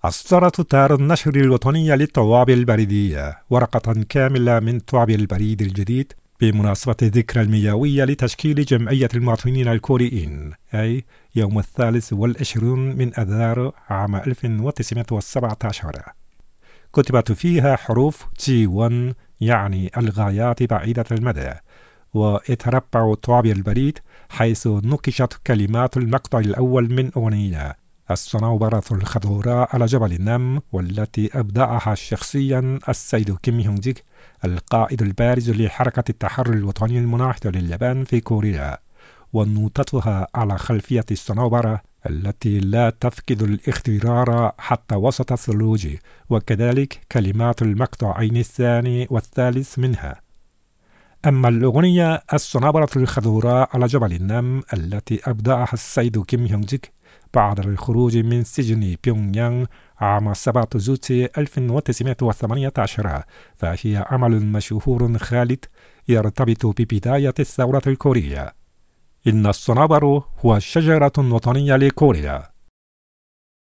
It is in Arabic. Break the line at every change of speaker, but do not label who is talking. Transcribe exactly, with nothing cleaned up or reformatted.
أصدرت دار النشر الوطنية للطوابع البريدية ورقة كاملة من طابع البريد الجديد بمناسبة الذكرى المئوية لتشكيل جمعية المواطنين الكوريين، أي يوم الثالث والعشرون من أذار عام ألف وتسعمائة وسبعة عشر. كتبت فيها حروف جي واحد يعني الغايات بعيدة المدى، ويتربع طابع البريد حيث نقشت كلمات المقطع الأول من أغنية الصنوبرة الخضراء على جبل النم، والتي أبدعها شخصيا السيد كيم هيونج جيك القائد البارز لحركة التحرر الوطني المناهضة لليابان في كوريا، ونوتتها على خلفية الصنوبرة التي لا تفقد الاخترار حتى وسط الثلوج، وكذلك كلمات المقطعين الثاني والثالث منها. أما الأغنية الصنوبرة الخضراء على جبل النم التي أبدعها السيد كيم هيونج جيك بعد الخروج من سجن بيونغ يانغ عام سبعة زوتي ألف وتسعمائة وثمانية عشر، فهي عمل مشهور خالد يرتبط ببداية الثورة الكورية. إن الصنوبر هو شجرة وطنية لكوريا.